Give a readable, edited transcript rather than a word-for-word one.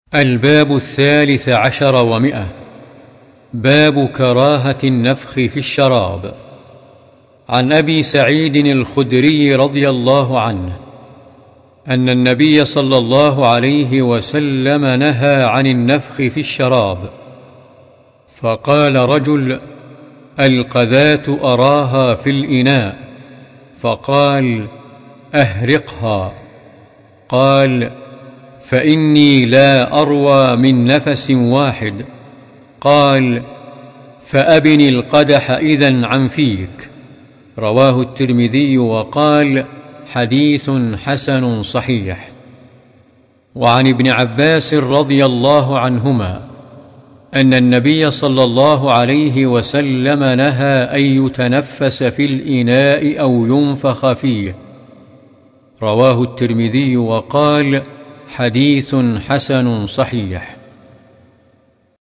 الباب 13 و100. باب كراهة النفخ في الشراب. عن أبي سعيد الخدري رضي الله عنه أن النبي صلى الله عليه وسلم نهى عن النفخ في الشراب، فقال رجل: القذاة أراها في الإناء، فقال: أهرقها. قال: فإني لا أروى من نفس واحد. قال: فأبن القدح إذن عن فيك. رواه الترمذي وقال: حديث حسن صحيح. وعن ابن عباس رضي الله عنهما أن النبي صلى الله عليه وسلم نهى أن يتنفس في الإناء أو ينفخ فيه. رواه الترمذي وقال: حديث حسن صحيح.